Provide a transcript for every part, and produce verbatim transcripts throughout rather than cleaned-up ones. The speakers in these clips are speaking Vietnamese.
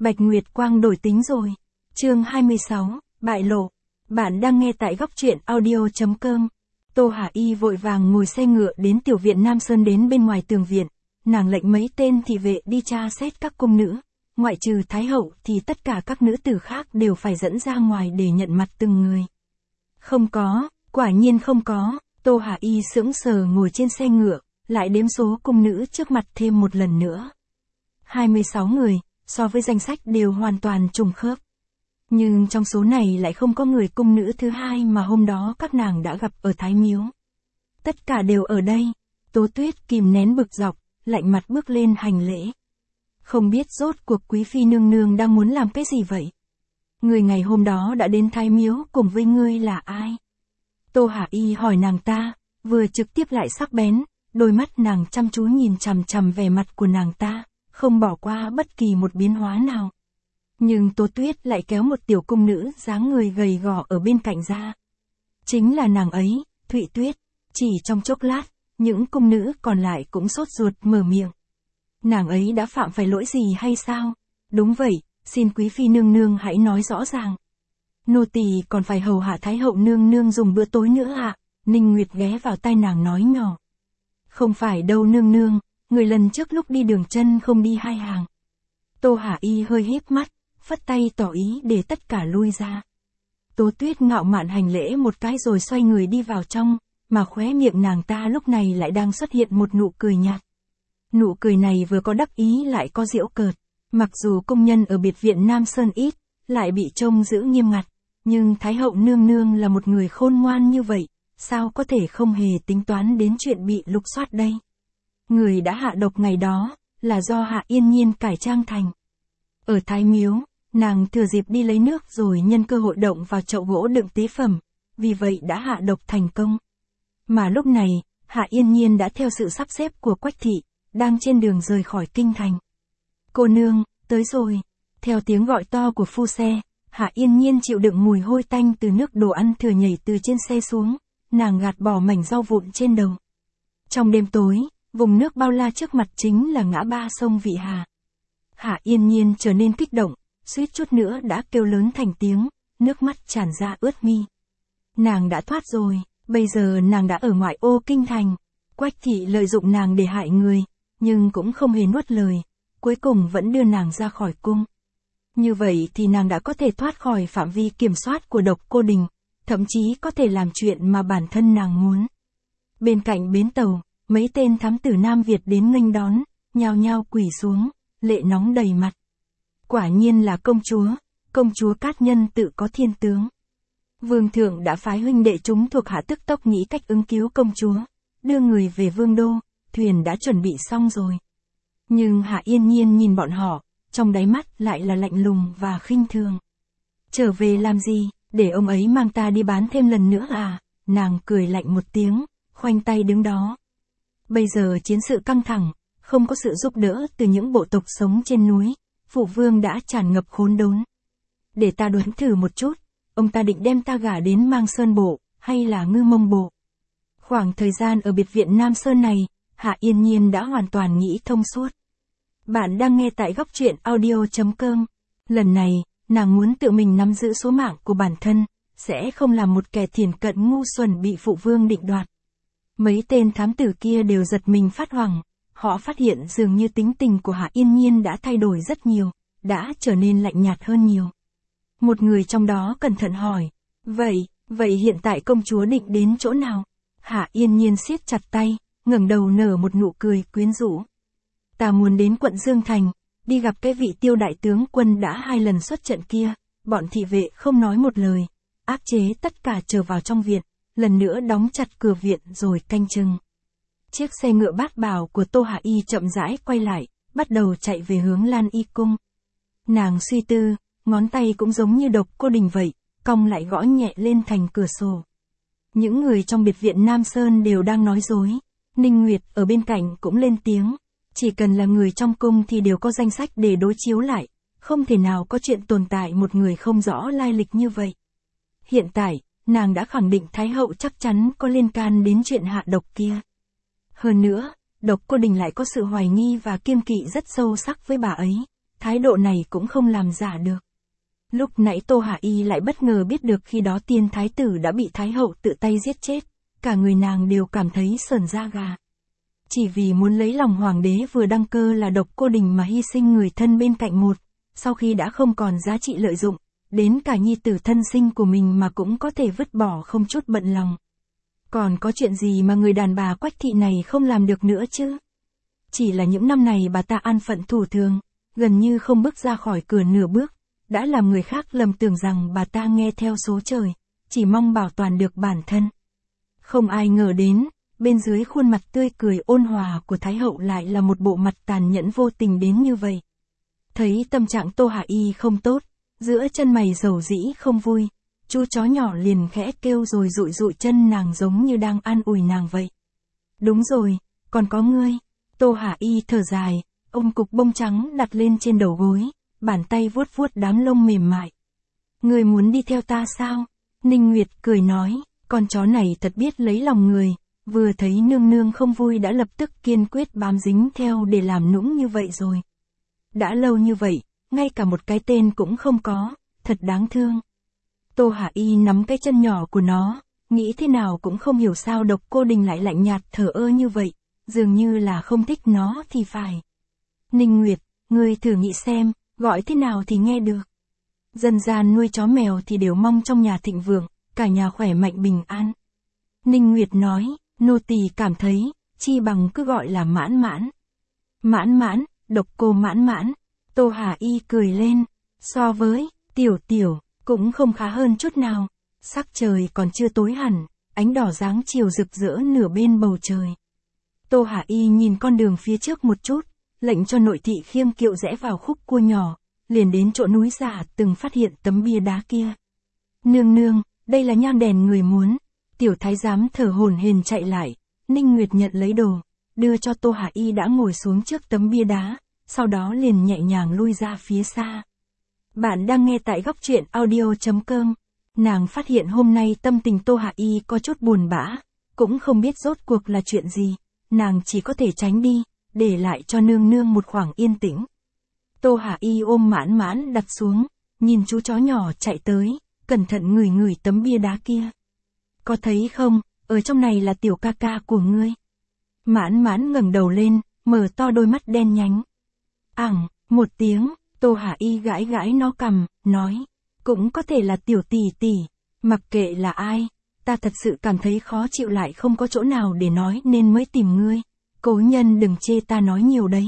Bạch Nguyệt Quang đổi tính rồi. Chương hai mươi sáu, bại lộ. Bạn đang nghe tại góc truyện audio chấm com. Tô Hà Y vội vàng ngồi xe ngựa đến tiểu viện Nam Sơn, đến bên ngoài tường viện. Nàng lệnh mấy tên thị vệ đi tra xét các cung nữ. Ngoại trừ Thái hậu thì tất cả các nữ tử khác đều phải dẫn ra ngoài để nhận mặt từng người. Không có, quả nhiên không có. Tô Hà Y sững sờ ngồi trên xe ngựa, lại đếm số cung nữ trước mặt thêm một lần nữa. hai mươi sáu người, so với danh sách đều hoàn toàn trùng khớp. Nhưng trong số này lại không có người cung nữ thứ hai mà hôm đó các nàng đã gặp ở Thái Miếu. Tất cả đều ở đây. Tố Tuyết kìm nén bực dọc, lạnh mặt bước lên hành lễ. Không biết rốt cuộc quý phi nương nương đang muốn làm cái gì vậy? Người ngày hôm đó đã đến Thái Miếu cùng với ngươi là ai? Tô Hà Y hỏi nàng ta, vừa trực tiếp lại sắc bén, đôi mắt nàng chăm chú nhìn chằm chằm vẻ mặt của nàng ta, không bỏ qua bất kỳ một biến hóa nào. Nhưng Tố Tuyết lại kéo một tiểu cung nữ dáng người gầy gò ở bên cạnh ra. Chính là nàng ấy, Thụy Tuyết. Chỉ trong chốc lát, những cung nữ còn lại cũng sốt ruột mở miệng. Nàng ấy đã phạm phải lỗi gì hay sao? Đúng vậy, xin quý phi nương nương hãy nói rõ ràng. Nô tỳ còn phải hầu hạ Thái hậu nương nương dùng bữa tối nữa ạ. À? Ninh Nguyệt ghé vào tai nàng nói nhỏ. Không phải đâu nương nương, người lần trước lúc đi đường chân không đi hai hàng. Tô Hà Y hơi híp mắt, phất tay tỏ ý để tất cả lui ra. Tố Tuyết ngạo mạn hành lễ một cái rồi xoay người đi vào trong, mà khóe miệng nàng ta lúc này lại đang xuất hiện một nụ cười nhạt. Nụ cười này vừa có đắc ý lại có giễu cợt. Mặc dù công nhân ở biệt viện Nam Sơn ít, lại bị trông giữ nghiêm ngặt, nhưng Thái hậu nương nương là một người khôn ngoan như vậy, sao có thể không hề tính toán đến chuyện bị lục soát đây? Người đã hạ độc ngày đó, là do Hạ Yên Nhiên cải trang thành. Ở Thái Miếu, nàng thừa dịp đi lấy nước rồi nhân cơ hội động vào chậu gỗ đựng tế phẩm, vì vậy đã hạ độc thành công. Mà lúc này, Hạ Yên Nhiên đã theo sự sắp xếp của Quách thị, đang trên đường rời khỏi kinh thành. Cô nương, tới rồi. Theo tiếng gọi to của phu xe, Hạ Yên Nhiên chịu đựng mùi hôi tanh từ nước đồ ăn thừa nhảy từ trên xe xuống, nàng gạt bỏ mảnh rau vụn trên đầu. Trong đêm tối, vùng nước bao la trước mặt chính là ngã ba sông Vị Hà. Hạ Yên Nhiên trở nên kích động, suýt chút nữa đã kêu lớn thành tiếng, nước mắt tràn ra ướt mi. Nàng đã thoát rồi, bây giờ nàng đã ở ngoại ô kinh thành. Quách thị lợi dụng nàng để hại người, nhưng cũng không hề nuốt lời, cuối cùng vẫn đưa nàng ra khỏi cung. Như vậy thì nàng đã có thể thoát khỏi phạm vi kiểm soát của Độc Cô Đình, thậm chí có thể làm chuyện mà bản thân nàng muốn. Bên cạnh bến tàu, mấy tên thám tử Nam Việt đến nghênh đón, nhao nhao quỳ xuống, lệ nóng đầy mặt. Quả nhiên là công chúa, công chúa Cát Nhân tự có thiên tướng. Vương thượng đã phái huynh đệ chúng thuộc hạ tức tốc nghĩ cách ứng cứu công chúa, đưa người về vương đô, thuyền đã chuẩn bị xong rồi. Nhưng Hạ Yên Nhiên nhìn bọn họ, trong đáy mắt lại là lạnh lùng và khinh thường. Trở về làm gì, để ông ấy mang ta đi bán thêm lần nữa à? Nàng cười lạnh một tiếng, khoanh tay đứng đó. Bây giờ chiến sự căng thẳng, không có sự giúp đỡ từ những bộ tộc sống trên núi, phụ vương đã tràn ngập khốn đốn. Để ta đoán thử một chút, ông ta định đem ta gả đến Mang Sơn Bộ, hay là Ngư Mông Bộ? Khoảng thời gian ở biệt viện Nam Sơn này, Hạ Yên Nhiên đã hoàn toàn nghĩ thông suốt. Bạn đang nghe tại góc truyện audio chấm com. Lần này, nàng muốn tự mình nắm giữ số mạng của bản thân, sẽ không làm một kẻ thiển cận ngu xuẩn bị phụ vương định đoạt. Mấy tên thám tử kia đều giật mình phát hoảng, họ phát hiện dường như tính tình của Hạ Yên Nhiên đã thay đổi rất nhiều, đã trở nên lạnh nhạt hơn nhiều. Một người trong đó cẩn thận hỏi, vậy, vậy hiện tại công chúa định đến chỗ nào? Hạ Yên Nhiên siết chặt tay, ngẩng đầu nở một nụ cười quyến rũ. Ta muốn đến quận Dương Thành, đi gặp cái vị Tiêu đại tướng quân đã hai lần xuất trận kia. Bọn thị vệ không nói một lời, áp chế tất cả trở vào trong viện, lần nữa đóng chặt cửa viện rồi canh chừng. Chiếc xe ngựa bát bảo của Tô Hà Y chậm rãi quay lại, bắt đầu chạy về hướng Lan Y cung. Nàng suy tư, ngón tay cũng giống như Độc Cô Đình vậy, cong lại gõ nhẹ lên thành cửa sổ. Những người trong biệt viện Nam Sơn đều đang nói dối. Ninh Nguyệt ở bên cạnh cũng lên tiếng. Chỉ cần là người trong cung thì đều có danh sách để đối chiếu lại, không thể nào có chuyện tồn tại một người không rõ lai lịch như vậy. Hiện tại, nàng đã khẳng định Thái hậu chắc chắn có liên can đến chuyện hạ độc kia. Hơn nữa, Độc Cô Đình lại có sự hoài nghi và kiêng kỵ rất sâu sắc với bà ấy, thái độ này cũng không làm giả được. Lúc nãy Tô Hà Y lại bất ngờ biết được khi đó tiên thái tử đã bị thái hậu tự tay giết chết, cả người nàng đều cảm thấy sởn da gà. Chỉ vì muốn lấy lòng hoàng đế vừa đăng cơ là Độc Cô Đình mà hy sinh người thân bên cạnh một, sau khi đã không còn giá trị lợi dụng, đến cả nhi tử thân sinh của mình mà cũng có thể vứt bỏ không chút bận lòng. Còn có chuyện gì mà người đàn bà Quách thị này không làm được nữa chứ? Chỉ là những năm này bà ta an phận thủ thường, gần như không bước ra khỏi cửa nửa bước, đã làm người khác lầm tưởng rằng bà ta nghe theo số trời, chỉ mong bảo toàn được bản thân. Không ai ngờ đến, bên dưới khuôn mặt tươi cười ôn hòa của Thái hậu lại là một bộ mặt tàn nhẫn vô tình đến như vậy. Thấy tâm trạng Tô Hà Y không tốt, giữa chân mày dầu dĩ không vui, chú chó nhỏ liền khẽ kêu rồi dụi dụi chân nàng giống như đang an ủi nàng vậy. Đúng rồi, còn có ngươi. Tô Hà Y thở dài, ôm cục bông trắng đặt lên trên đầu gối, bàn tay vuốt vuốt đám lông mềm mại. Ngươi muốn đi theo ta sao? Ninh Nguyệt cười nói, con chó này thật biết lấy lòng người, vừa thấy nương nương không vui đã lập tức kiên quyết bám dính theo để làm nũng như vậy rồi. Đã lâu như vậy, ngay cả một cái tên cũng không có, thật đáng thương. Tô Hà Y nắm cái chân nhỏ của nó, nghĩ thế nào cũng không hiểu sao Độc Cô Đình lại lạnh nhạt thờ ơ như vậy, dường như là không thích nó thì phải. Ninh Nguyệt, ngươi thử nghĩ xem, gọi thế nào thì nghe được. Dân gian nuôi chó mèo thì đều mong trong nhà thịnh vượng, cả nhà khỏe mạnh bình an. Ninh Nguyệt nói, nô tỳ cảm thấy, chi bằng cứ gọi là Mãn Mãn. Mãn Mãn, Độc Cô Mãn Mãn. Tô Hà Y cười lên, so với Tiểu Tiểu, cũng không khá hơn chút nào. Sắc trời còn chưa tối hẳn, ánh đỏ dáng chiều rực rỡ nửa bên bầu trời. Tô Hà Y nhìn con đường phía trước một chút, lệnh cho nội thị khiêng kiệu rẽ vào khúc cua nhỏ, liền đến chỗ núi giả từng phát hiện tấm bia đá kia. Nương nương, đây là nhang đèn người muốn. Tiểu thái giám thở hổn hển chạy lại, Ninh Nguyệt nhận lấy đồ, đưa cho Tô Hà Y đã ngồi xuống trước tấm bia đá, sau đó liền nhẹ nhàng lui ra phía xa. Bạn đang nghe tại góc truyện audio chấm com. Nàng phát hiện hôm nay tâm tình Tô Hà Y có chút buồn bã, cũng không biết rốt cuộc là chuyện gì, nàng chỉ có thể tránh đi, để lại cho nương nương một khoảng yên tĩnh. Tô Hà Y ôm Mãn Mãn đặt xuống, nhìn chú chó nhỏ chạy tới, cẩn thận ngửi ngửi tấm bia đá kia. Có thấy không, ở trong này là tiểu ca ca của ngươi. Mãn Mãn ngẩng đầu lên, mở to đôi mắt đen nhánh. Ảng, một tiếng, Tô Hà Y gãi gãi nó cằm, nói, cũng có thể là tiểu tỷ tỷ, mặc kệ là ai, ta thật sự cảm thấy khó chịu lại không có chỗ nào để nói nên mới tìm ngươi, cố nhân đừng chê ta nói nhiều đấy.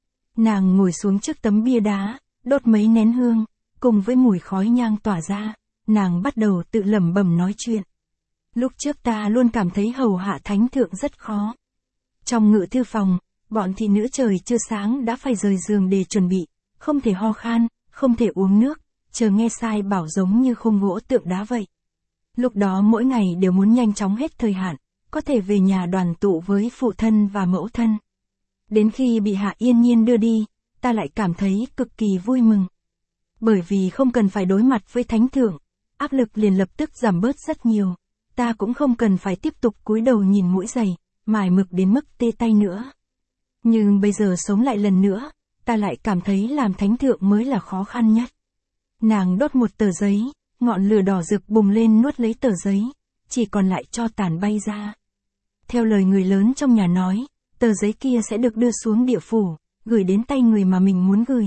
Nàng ngồi xuống trước tấm bia đá, đốt mấy nén hương, cùng với mùi khói nhang tỏa ra, nàng bắt đầu tự lẩm bẩm nói chuyện. Lúc trước ta luôn cảm thấy hầu hạ thánh thượng rất khó. Trong ngự thư phòng, bọn thị nữ trời chưa sáng đã phải rời giường để chuẩn bị, không thể ho khan, không thể uống nước, chờ nghe sai bảo giống như khung gỗ tượng đá vậy. Lúc đó mỗi ngày đều muốn nhanh chóng hết thời hạn, có thể về nhà đoàn tụ với phụ thân và mẫu thân. Đến khi bị Hạ Yên Nhiên đưa đi, ta lại cảm thấy cực kỳ vui mừng. Bởi vì không cần phải đối mặt với thánh thượng, áp lực liền lập tức giảm bớt rất nhiều. Ta cũng không cần phải tiếp tục cúi đầu nhìn mũi giày, mải mực đến mức tê tay nữa. Nhưng bây giờ sống lại lần nữa, ta lại cảm thấy làm thánh thượng mới là khó khăn nhất. Nàng đốt một tờ giấy, ngọn lửa đỏ rực bùng lên nuốt lấy tờ giấy, chỉ còn lại cho tàn bay ra. Theo lời người lớn trong nhà nói, tờ giấy kia sẽ được đưa xuống địa phủ, gửi đến tay người mà mình muốn gửi.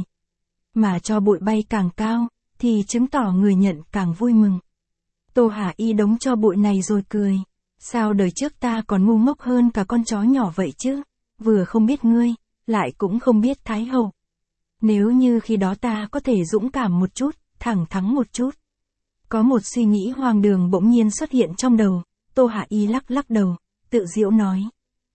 Mà cho bụi bay càng cao, thì chứng tỏ người nhận càng vui mừng. Tô Hà Y đống cho bụi này rồi cười. Sao đời trước ta còn ngu ngốc hơn cả con chó nhỏ vậy chứ? Vừa không biết ngươi, lại cũng không biết Thái hậu. Nếu như khi đó ta có thể dũng cảm một chút, thẳng thắn một chút. Có một suy nghĩ hoang đường bỗng nhiên xuất hiện trong đầu, Tô Hà Y lắc lắc đầu, tự giễu nói.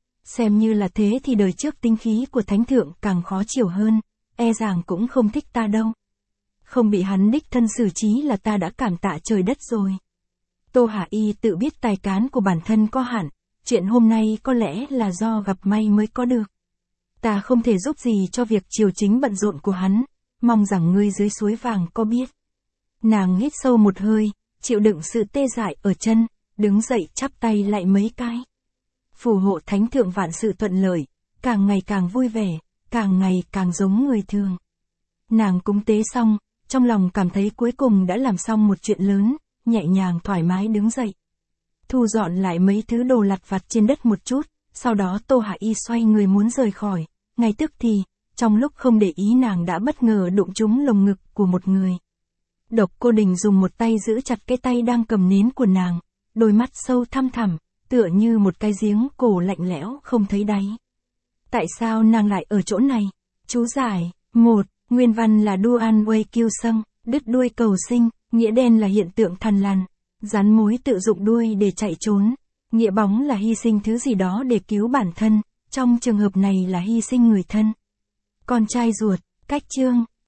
Xem như là thế thì đời trước tinh khí của thánh thượng càng khó chịu hơn, e rằng cũng không thích ta đâu. Không bị hắn đích thân xử trí là ta đã cảm tạ trời đất rồi. Tô Hà Y tự biết tài cán của bản thân có hạn, chuyện hôm nay có lẽ là do gặp may mới có được. Ta không thể giúp gì cho việc triều chính bận rộn của hắn, mong rằng ngươi dưới suối vàng có biết. Nàng hít sâu một hơi, chịu đựng sự tê dại ở chân, đứng dậy chắp tay lại mấy cái. Phù hộ thánh thượng vạn sự thuận lợi, càng ngày càng vui vẻ, càng ngày càng giống người thường. Nàng cúng tế xong, trong lòng cảm thấy cuối cùng đã làm xong một chuyện lớn, nhẹ nhàng thoải mái đứng dậy. Thu dọn lại mấy thứ đồ lặt vặt trên đất một chút, sau đó Tô Hà Y xoay người muốn rời khỏi, ngay tức thì, trong lúc không để ý nàng đã bất ngờ đụng trúng lồng ngực của một người. Độc Cô Đình dùng một tay giữ chặt cái tay đang cầm nến của nàng, đôi mắt sâu thăm thẳm, tựa như một cái giếng cổ lạnh lẽo không thấy đáy. Tại sao nàng lại ở chỗ này? Chú giải, một. Nguyên văn là Duan Wei Kiêu Sâng, đứt đuôi cầu sinh, nghĩa đen là hiện tượng thằn lằn, rắn mối tự dụng đuôi để chạy trốn, nghĩa bóng là hy sinh thứ gì đó để cứu bản thân, trong trường hợp này là hy sinh người thân. Con trai ruột, cách chương.